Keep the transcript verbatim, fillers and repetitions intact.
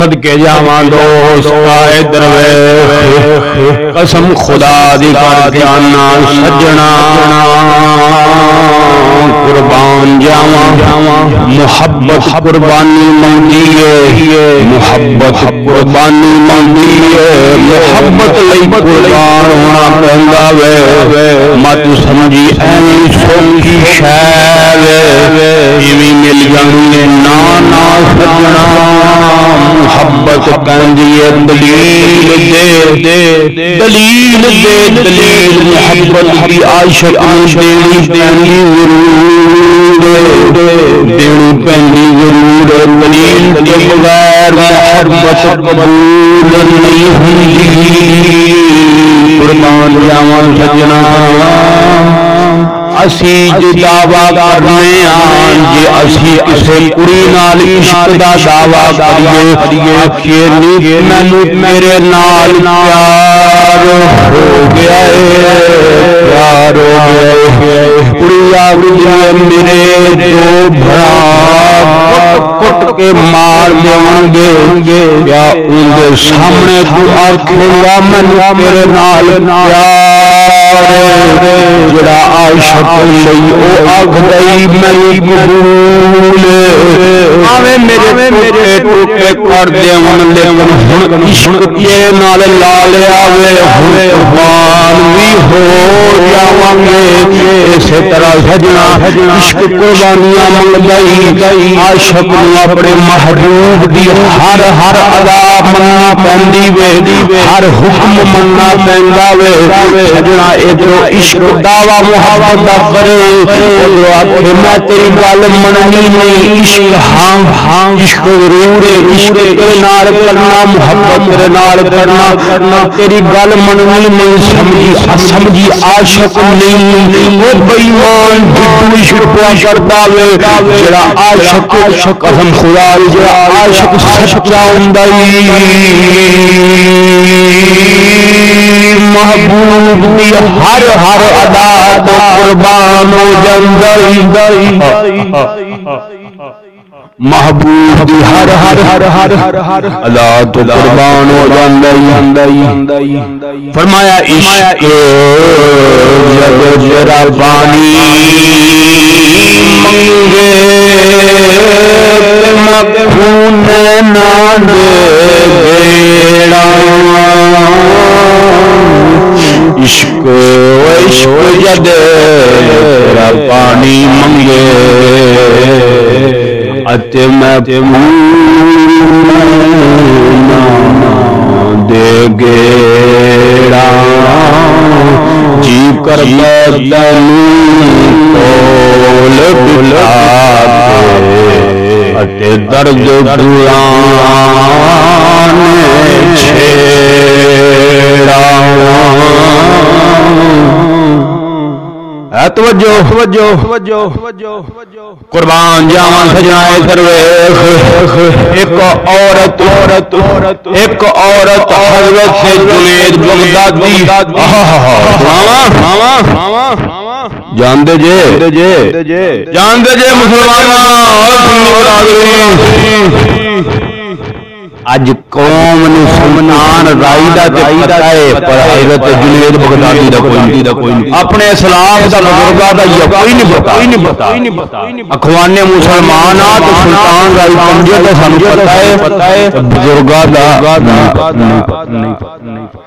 सदके जावा दोस्त दरवेश कसम खुदा दी करके आना सजना कुर्बान जावा मुहब्बत कुर्बानी मंगी है मुहब्बत कुर्बानी मंगी है मुहब्बत लई कुर्बान होना पैंदा वे मत समझी ऐनी सौखी शै वे इवें मिल जानी ना ना सजना मुहब्बत कहंदी है दलील दे दे दलील दे दलील मुहब्बत की आशिक देनी पैंदी जरूर देनी पैंदी जरूर दलील के बगैर मुहब्बत कबूल नहीं हुंदी कुर्बान जावां सजना असी जो दावा करने आन जे असी किसी कुड़ी नाल इश्क दा दावा करिए आखिए नी मैनू मेरे नाल प्यार हो गया है प्यार हो गया है कुड़ी आखिए मेरे दो भरा कुट के मार देंगे क्या उनके सामने तू आखेगा मैनू मेरे नाल प्यार जड़ा आशिक लई ओ आखदई मैं कबूल आवे मेरे मेरे टोके कर देवन लेकिन हुन इश्क तेरे नाल ला लिया वे हुन कुर्बान भी हो जावांगे इसे तरह सजना इश्क कुर्बानियां मंगदई आशिक नूं अपने महबूब दी हर हर अदा मनना पैंदी वे हर हुक्म मनना पैंदा वे सजना इधरों इश्क दावा मुहब्बत दा करे उधरों आखे मैं तेरी गल मननी नहीं इश्क हां हां इश्क जरूर है इश्क तेरे नाल करना मुहब्बत तेरे नाल करना तेरी गल मननी नहीं समझी समझी आशिक नहीं वो बेईमान जिद्दू इश्क प्यार करदा वे जेड़ा आशिक कसम खुदा दी जेड़ा आशिक सच्चा हुंदा महबूब दी हर हर अदा तो कुर्बान हो जांदई महबूब दी हर हर हर हर हर हर अदा तो कुर्बान हो जांदई फरमाया इश्क जब जरा पानी मंगे मखून ना दे बेड़ा इश्क इश्क जद तेरा पानी मंगे अते मैं दे गेड़ा जी कर तोल बुला अते दर्द छेड़ा तवज्जो तवज्जो तवज्जो तवज्जो कुर्बान जावां सजनाए सर्वेश एक औरत औरत औरत एक औरत हजरत से जुनैद बगदादी मामा मामा जानदे जे जानदे जे मुसलमान अज कौम नूं सुल्तान राई दा ते पता है पर हजरत जुनैद बगदादी दा कोई दा कोई नहीं अपने इस्लाम दा बुजुर्गां दा कोई नहीं पता कोई नहीं पता अखवाने मुसलमान आ तो सुल्तान राई पंजे दा सानू पता है पता है बुजुर्गां दा नहीं पता।